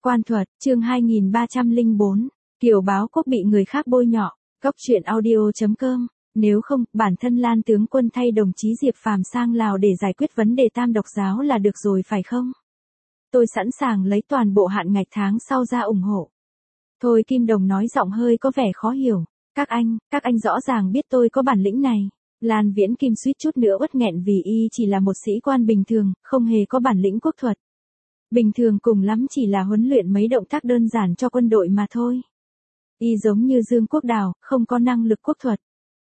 Quan thuật, chương 2304, Kiều Báo Quốc bị người khác bôi nhọ, Cóc truyện audio.com. Nếu không, bản thân Lan tướng quân thay đồng chí Diệp Phàm sang Lào để giải quyết vấn đề tam độc giáo là được rồi phải không? Tôi sẵn sàng lấy toàn bộ hạn ngạch tháng sau ra ủng hộ. Thôi Kim Đồng nói giọng hơi có vẻ khó hiểu. Các anh rõ ràng biết tôi có bản lĩnh này. Lan Viễn Kim suýt chút nữa uất nghẹn vì y chỉ là một sĩ quan bình thường, không hề có bản lĩnh quốc thuật. Bình thường cùng lắm chỉ là huấn luyện mấy động tác đơn giản cho quân đội mà thôi. Y giống như Dương Quốc Đào, không có năng lực quốc thuật.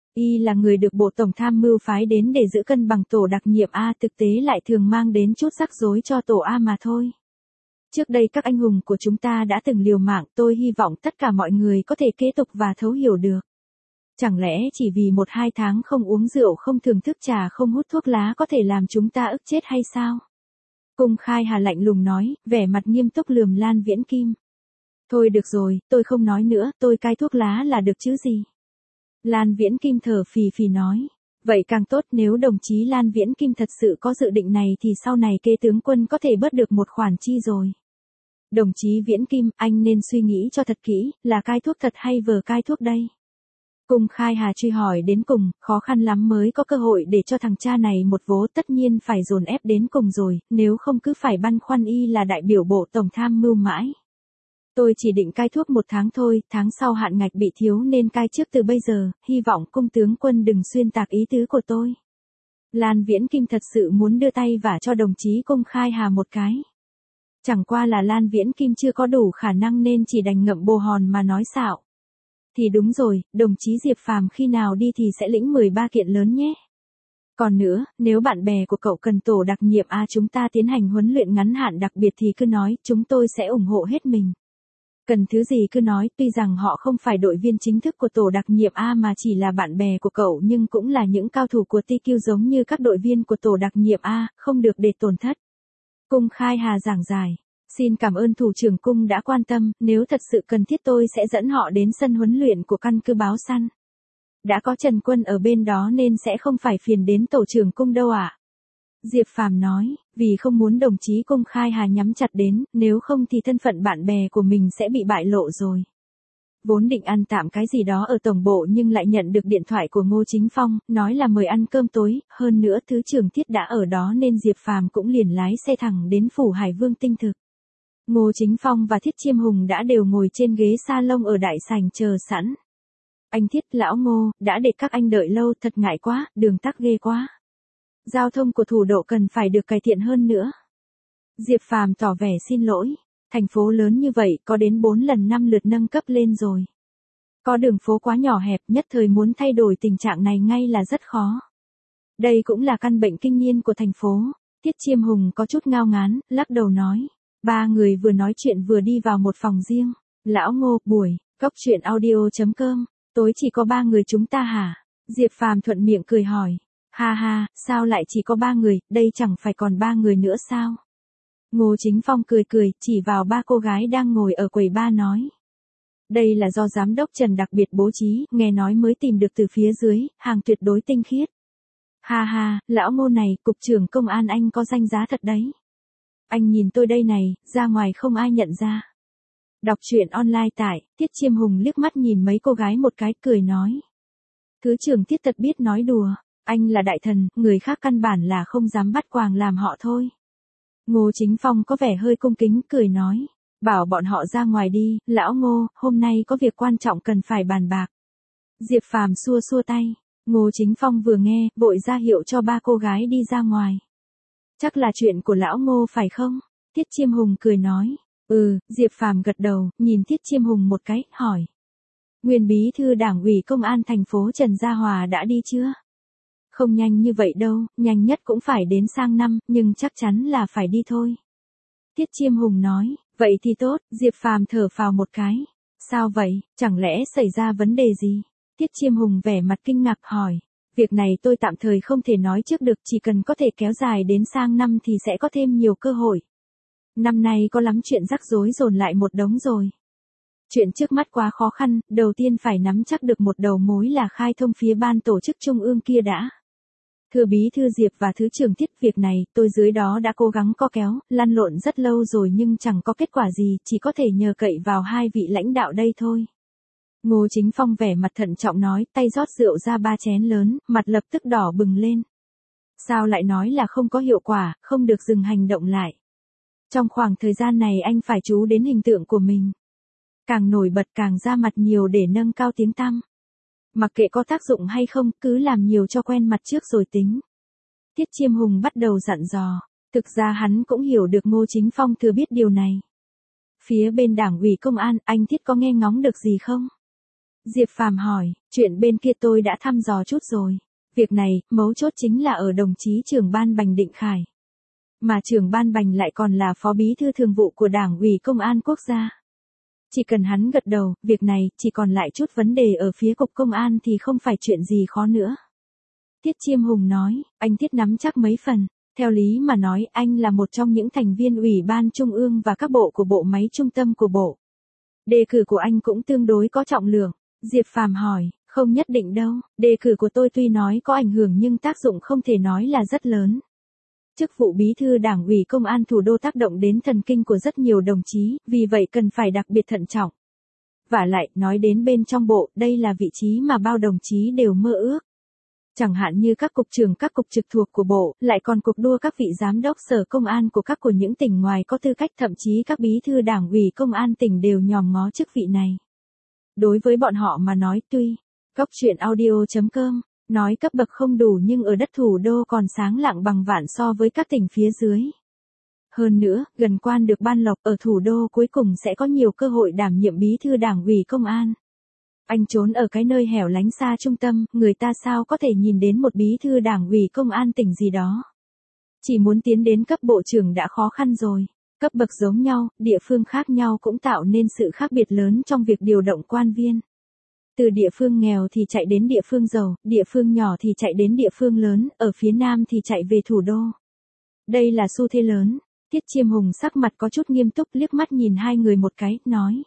Y là người được Bộ Tổng tham mưu phái đến để giữ cân bằng tổ đặc nhiệm A, thực tế lại thường mang đến chút rắc rối cho tổ A mà thôi. Trước đây các anh hùng của chúng ta đã từng liều mạng, tôi hy vọng tất cả mọi người có thể kế tục và thấu hiểu được. Chẳng lẽ chỉ vì 1-2 tháng không uống rượu, không thưởng thức trà, không hút thuốc lá có thể làm chúng ta ức chết hay sao? Cung Khai Hà lạnh lùng nói, vẻ mặt nghiêm túc lườm Lan Viễn Kim. Thôi được rồi, tôi không nói nữa, tôi cai thuốc lá là được chứ gì. Lan Viễn Kim thở phì phì nói, vậy càng tốt, nếu đồng chí Lan Viễn Kim thật sự có dự định này thì sau này kế tướng quân có thể bớt được một khoản chi rồi. Đồng chí Viễn Kim, anh nên suy nghĩ cho thật kỹ, là cai thuốc thật hay vờ cai thuốc đây? Cung Khai Hà truy hỏi đến cùng, khó khăn lắm mới có cơ hội để cho thằng cha này một vố, tất nhiên phải dồn ép đến cùng rồi, nếu không cứ phải băn khoăn y là đại biểu Bộ Tổng tham mưu mãi. Tôi chỉ định cai thuốc 1 tháng thôi, tháng sau hạn ngạch bị thiếu nên cai trước từ bây giờ, hy vọng cung tướng quân đừng xuyên tạc ý tứ của tôi. Lan Viễn Kim thật sự muốn đưa tay vả cho đồng chí Cung Khai Hà một cái. Chẳng qua là Lan Viễn Kim chưa có đủ khả năng nên chỉ đành ngậm bồ hòn mà nói xạo. Thì đúng rồi, đồng chí Diệp Phàm khi nào đi thì sẽ lĩnh 13 kiện lớn nhé. Còn nữa, nếu bạn bè của cậu cần tổ đặc nhiệm A chúng ta tiến hành huấn luyện ngắn hạn đặc biệt thì cứ nói, chúng tôi sẽ ủng hộ hết mình. Cần thứ gì cứ nói, tuy rằng họ không phải đội viên chính thức của tổ đặc nhiệm A mà chỉ là bạn bè của cậu nhưng cũng là những cao thủ của TQ giống như các đội viên của tổ đặc nhiệm A, không được để tổn thất. Cung Khai Hà giảng giải. Xin cảm ơn thủ trưởng cung đã quan tâm, nếu thật sự cần thiết tôi sẽ dẫn họ đến sân huấn luyện của căn cứ Báo Săn. Đã có Trần Quân ở bên đó nên sẽ không phải phiền đến tổ trưởng cung đâu ạ. Diệp Phàm nói, vì không muốn đồng chí Cung Khai Hà nhắm chặt đến, nếu không thì thân phận bạn bè của mình sẽ bị bại lộ rồi. Vốn định ăn tạm cái gì đó ở tổng bộ nhưng lại nhận được điện thoại của Ngô Chính Phong, nói là mời ăn cơm tối, hơn nữa Thứ trưởng Thiết đã ở đó nên Diệp Phàm cũng liền lái xe thẳng đến phủ Hải Vương Tinh Thực. Ngô Chính Phong và Thiết Chiêm Hùng đã đều ngồi trên ghế salon ở đại sảnh chờ sẵn. Anh Thiết, lão Ngô, đã để các anh đợi lâu, thật ngại quá, đường tắc ghê quá. Giao thông của thủ đô cần phải được cải thiện hơn nữa. Diệp Phàm tỏ vẻ xin lỗi, thành phố lớn như vậy có đến 4 lần 5 lượt nâng cấp lên rồi. Có đường phố quá nhỏ hẹp, nhất thời muốn thay đổi tình trạng này ngay là rất khó. Đây cũng là căn bệnh kinh niên của thành phố. Thiết Chiêm Hùng có chút ngao ngán, lắc đầu nói. 3 người vừa nói chuyện vừa đi vào một phòng riêng. Lão Ngô, buổi, Cóc truyện audio.com, tối chỉ có 3 người chúng ta hả? Diệp Phàm thuận miệng cười hỏi. Ha ha, sao lại chỉ có 3 người, đây chẳng phải còn 3 người nữa sao? Ngô Chính Phong cười cười, chỉ vào 3 cô gái đang ngồi ở quầy ba nói. Đây là do giám đốc Trần đặc biệt bố trí, nghe nói mới tìm được từ phía dưới, hàng tuyệt đối tinh khiết. Ha ha, lão Ngô này, cục trưởng công an anh có danh giá thật đấy. Anh nhìn tôi đây này, ra ngoài không ai nhận ra. Đọc truyện online tại, Thiết Chiêm Hùng liếc mắt nhìn mấy cô gái một cái, cười nói. Thứ trưởng Thiết thật biết nói đùa, anh là đại thần, người khác căn bản là không dám bắt quàng làm họ thôi. Ngô Chính Phong có vẻ hơi cung kính, cười nói. Bảo bọn họ ra ngoài đi, lão Ngô, hôm nay có việc quan trọng cần phải bàn bạc. Diệp Phàm xua xua tay. Ngô Chính Phong vừa nghe, vội ra hiệu cho 3 cô gái đi ra ngoài. Chắc là chuyện của lão Ngô phải không? Thiết Chiêm Hùng cười nói. Diệp Phàm gật đầu, nhìn Thiết Chiêm Hùng một cái, hỏi. Nguyên bí thư đảng ủy công an thành phố Trần Gia Hòa đã đi chưa? Không nhanh như vậy đâu, nhanh nhất cũng phải đến sang năm, nhưng chắc chắn là phải đi thôi. Thiết Chiêm Hùng nói, vậy thì tốt, Diệp Phàm thở phào một cái. Sao vậy, chẳng lẽ xảy ra vấn đề gì? Thiết Chiêm Hùng vẻ mặt kinh ngạc hỏi. Việc này tôi tạm thời không thể nói trước được, chỉ cần có thể kéo dài đến sang năm thì sẽ có thêm nhiều cơ hội. Năm nay có lắm chuyện rắc rối dồn lại một đống rồi. Chuyện trước mắt quá khó khăn, đầu tiên phải nắm chắc được một đầu mối là khai thông phía ban tổ chức trung ương kia đã. Thưa bí thư Diệp và thứ trưởng Tiết, việc này tôi dưới đó đã cố gắng co kéo, lăn lộn rất lâu rồi nhưng chẳng có kết quả gì, chỉ có thể nhờ cậy vào hai vị lãnh đạo đây thôi. Ngô Chính Phong vẻ mặt thận trọng nói, tay rót rượu ra 3 chén lớn, mặt lập tức đỏ bừng lên. Sao lại nói là không có hiệu quả, không được dừng hành động lại. Trong khoảng thời gian này anh phải chú đến hình tượng của mình. Càng nổi bật càng ra mặt nhiều để nâng cao tiếng tăm. Mặc kệ có tác dụng hay không, cứ làm nhiều cho quen mặt trước rồi tính. Tiết Chiêm Hùng bắt đầu dặn dò. Thực ra hắn cũng hiểu được Ngô Chính Phong thừa biết điều này. Phía bên Đảng ủy Công an, anh Tiết có nghe ngóng được gì không? Diệp Phàm hỏi, chuyện bên kia tôi đã thăm dò chút rồi. Việc này, mấu chốt chính là ở đồng chí trưởng ban Bành Định Khải. Mà trưởng ban Bành lại còn là phó bí thư thường vụ của Đảng ủy Công an Quốc gia. Chỉ cần hắn gật đầu, việc này chỉ còn lại chút vấn đề ở phía cục công an thì không phải chuyện gì khó nữa. Tiết Chiêm Hùng nói, anh Tiết nắm chắc mấy phần. Theo lý mà nói, anh là một trong những thành viên Ủy ban Trung ương và các bộ của bộ máy trung tâm của bộ. Đề cử của anh cũng tương đối có trọng lượng. Diệp Phàm hỏi, không nhất định đâu, đề cử của tôi tuy nói có ảnh hưởng nhưng tác dụng không thể nói là rất lớn. Chức vụ bí thư Đảng ủy Công an thủ đô tác động đến thần kinh của rất nhiều đồng chí, vì vậy cần phải đặc biệt thận trọng. Vả lại, nói đến bên trong bộ, đây là vị trí mà bao đồng chí đều mơ ước. Chẳng hạn như các cục trưởng các cục trực thuộc của bộ, lại còn cuộc đua các vị giám đốc sở công an của những tỉnh ngoài có tư cách, thậm chí các bí thư Đảng ủy Công an tỉnh đều nhòm ngó chức vị này. Đối với bọn họ mà nói tuy, Góc Truyện Audio.com, nói cấp bậc không đủ nhưng ở đất thủ đô còn sáng lạng bằng vạn so với các tỉnh phía dưới. Hơn nữa, gần quan được ban lộc ở thủ đô cuối cùng sẽ có nhiều cơ hội đảm nhiệm bí thư Đảng ủy Công an. Anh trốn ở cái nơi hẻo lánh xa trung tâm, người ta sao có thể nhìn đến một bí thư Đảng ủy Công an tỉnh gì đó. Chỉ muốn tiến đến cấp bộ trưởng đã khó khăn rồi. Cấp bậc giống nhau, địa phương khác nhau cũng tạo nên sự khác biệt lớn trong việc điều động quan viên. Từ địa phương nghèo thì chạy đến địa phương giàu, địa phương nhỏ thì chạy đến địa phương lớn, ở phía Nam thì chạy về thủ đô. Đây là xu thế lớn. Tiết Chiêm Hùng sắc mặt có chút nghiêm túc liếc mắt nhìn hai người một cái, nói.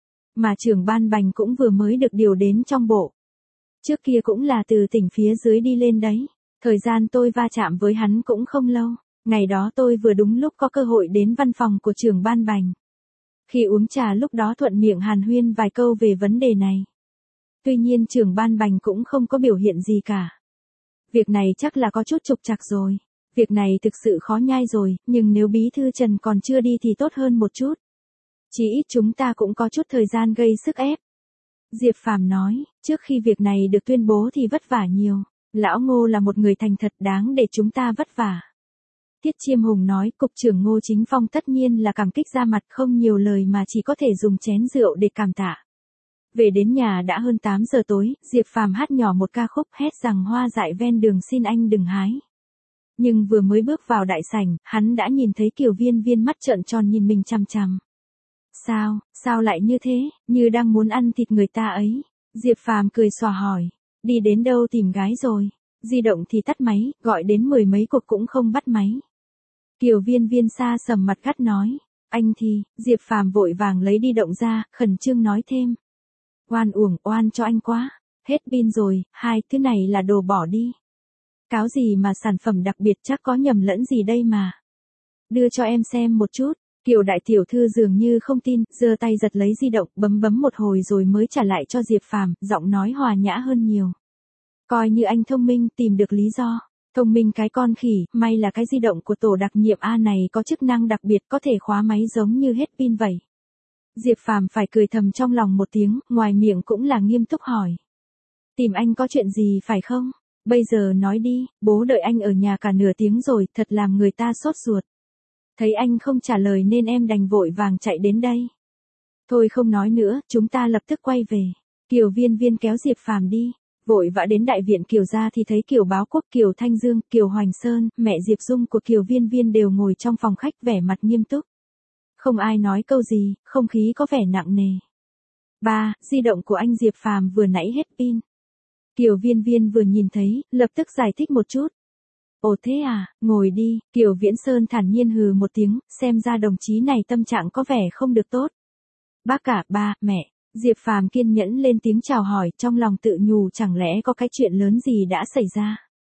Mà trưởng ban Bành cũng vừa mới được điều đến trong bộ. Trước kia cũng là từ tỉnh phía dưới đi lên đấy. Thời gian tôi va chạm với hắn cũng không lâu. Ngày đó tôi vừa đúng lúc có cơ hội đến văn phòng của trưởng ban Bành. Khi uống trà lúc đó thuận miệng hàn huyên vài câu về vấn đề này. Tuy nhiên trưởng ban Bành cũng không có biểu hiện gì cả. Việc này chắc là có chút trục trặc rồi. Việc này thực sự khó nhai rồi, nhưng nếu bí thư Trần còn chưa đi thì tốt hơn một chút. Chỉ ít chúng ta cũng có chút thời gian gây sức ép. Diệp Phàm nói, trước khi việc này được tuyên bố thì vất vả nhiều. Lão Ngô là một người thành thật đáng để chúng ta vất vả. Tiết Chiêm Hùng nói, Cục trưởng Ngô Chính Phong tất nhiên là cảm kích ra mặt không nhiều lời mà chỉ có thể dùng chén rượu để cảm tạ. Về đến nhà đã hơn 8 giờ tối, Diệp Phàm hát nhỏ một ca khúc hét rằng hoa dại ven đường xin anh đừng hái. Nhưng vừa mới bước vào đại sảnh, hắn đã nhìn thấy Kiều Viên Viên mắt trợn tròn nhìn mình chằm chằm. Sao lại như thế, như đang muốn ăn thịt người ta ấy. Diệp Phàm cười xòa hỏi, đi đến đâu tìm gái rồi, di động thì tắt máy, gọi đến 10 mấy cuộc cũng không bắt máy. Kiều Viên Viên xa sầm mặt gắt nói, anh thì, Diệp Phàm vội vàng lấy đi động ra, khẩn trương nói thêm. Oan cho anh quá, hết pin rồi, hai thứ này là đồ bỏ đi. Cáo gì mà sản phẩm đặc biệt chắc có nhầm lẫn gì đây mà. Đưa cho em xem một chút. Kiều đại tiểu thư dường như không tin, giơ tay giật lấy di động, bấm một hồi rồi mới trả lại cho Diệp Phàm, giọng nói hòa nhã hơn nhiều. Coi như anh thông minh tìm được lý do. Thông minh cái con khỉ, may là cái di động của tổ đặc nhiệm A này có chức năng đặc biệt có thể khóa máy giống như hết pin vậy. Diệp Phàm phải cười thầm trong lòng một tiếng, ngoài miệng cũng là nghiêm túc hỏi. Tìm anh có chuyện gì phải không? Bây giờ nói đi, bố đợi anh ở nhà cả nửa tiếng rồi, thật làm người ta sốt ruột. Thấy anh không trả lời nên em đành vội vàng chạy đến đây. Thôi không nói nữa, chúng ta lập tức quay về. Kiều Viên Viên kéo Diệp Phàm đi. Vội vã đến đại viện Kiều gia thì thấy Kiều Báo Quốc, Kiều Thanh Dương, Kiều Hoành Sơn, mẹ Diệp Dung của Kiều Viên Viên đều ngồi trong phòng khách vẻ mặt nghiêm túc. Không ai nói câu gì, không khí có vẻ nặng nề. Ba, di động của anh Diệp Phàm vừa nãy hết pin. Kiều Viên Viên vừa nhìn thấy, lập tức giải thích một chút. Ồ thế à, ngồi đi, Kiều Viễn Sơn thản nhiên hừ một tiếng, xem ra đồng chí này tâm trạng có vẻ không được tốt. Bác cả, ba, mẹ, Diệp Phàm kiên nhẫn lên tiếng chào hỏi, trong lòng tự nhủ chẳng lẽ có cái chuyện lớn gì đã xảy ra.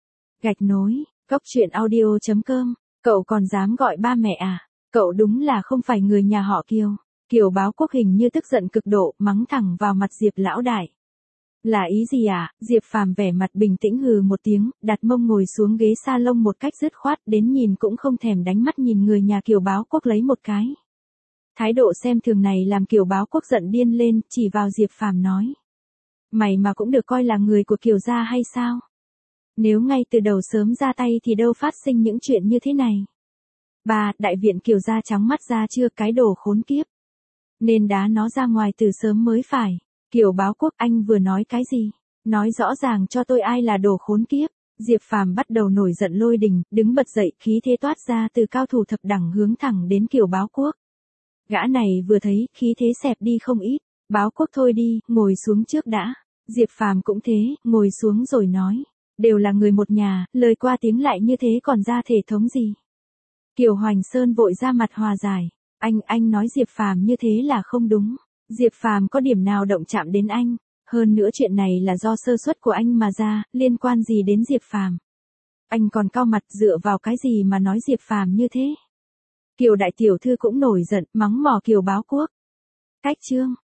Gạch nối, Cốc truyện audio.com, cậu còn dám gọi ba mẹ à? Cậu đúng là không phải người nhà họ Kiều. Kiều Báo Quốc hình như tức giận cực độ, mắng thẳng vào mặt Diệp lão đại. Là ý gì à? Diệp Phàm vẻ mặt bình tĩnh hừ một tiếng, đặt mông ngồi xuống ghế salon một cách dứt khoát, đến nhìn cũng không thèm đánh mắt nhìn người nhà Kiều Báo Quốc lấy một cái. Thái độ xem thường này làm Kiều Báo Quốc giận điên lên, chỉ vào Diệp Phàm nói. Mày mà cũng được coi là người của Kiều gia hay sao? Nếu ngay từ đầu sớm ra tay thì đâu phát sinh những chuyện như thế này. Bà, đại viện Kiều gia trắng mắt ra chưa, cái đồ khốn kiếp. Nên đá nó ra ngoài từ sớm mới phải. Kiều Báo Quốc, anh vừa nói cái gì? Nói rõ ràng cho tôi ai là đồ khốn kiếp. Diệp Phàm bắt đầu nổi giận lôi đình, đứng bật dậy, khí thế toát ra từ cao thủ thập đẳng hướng thẳng đến Kiều Báo Quốc. Gã này vừa thấy, khí thế xẹp đi không ít. Báo Quốc thôi đi, ngồi xuống trước đã. Diệp Phàm cũng thế, ngồi xuống rồi nói. Đều là người một nhà, lời qua tiếng lại như thế còn ra thể thống gì? Kiều Hoành Sơn vội ra mặt hòa giải. Anh nói Diệp Phàm như thế là không đúng. Diệp Phàm có điểm nào động chạm đến anh? Hơn nữa chuyện này là do sơ suất của anh mà ra, liên quan gì đến Diệp Phàm? Anh còn cau mặt dựa vào cái gì mà nói Diệp Phàm như thế? Kiều đại tiểu thư cũng nổi giận, mắng mỏ Kiều Báo Quốc. Cách chương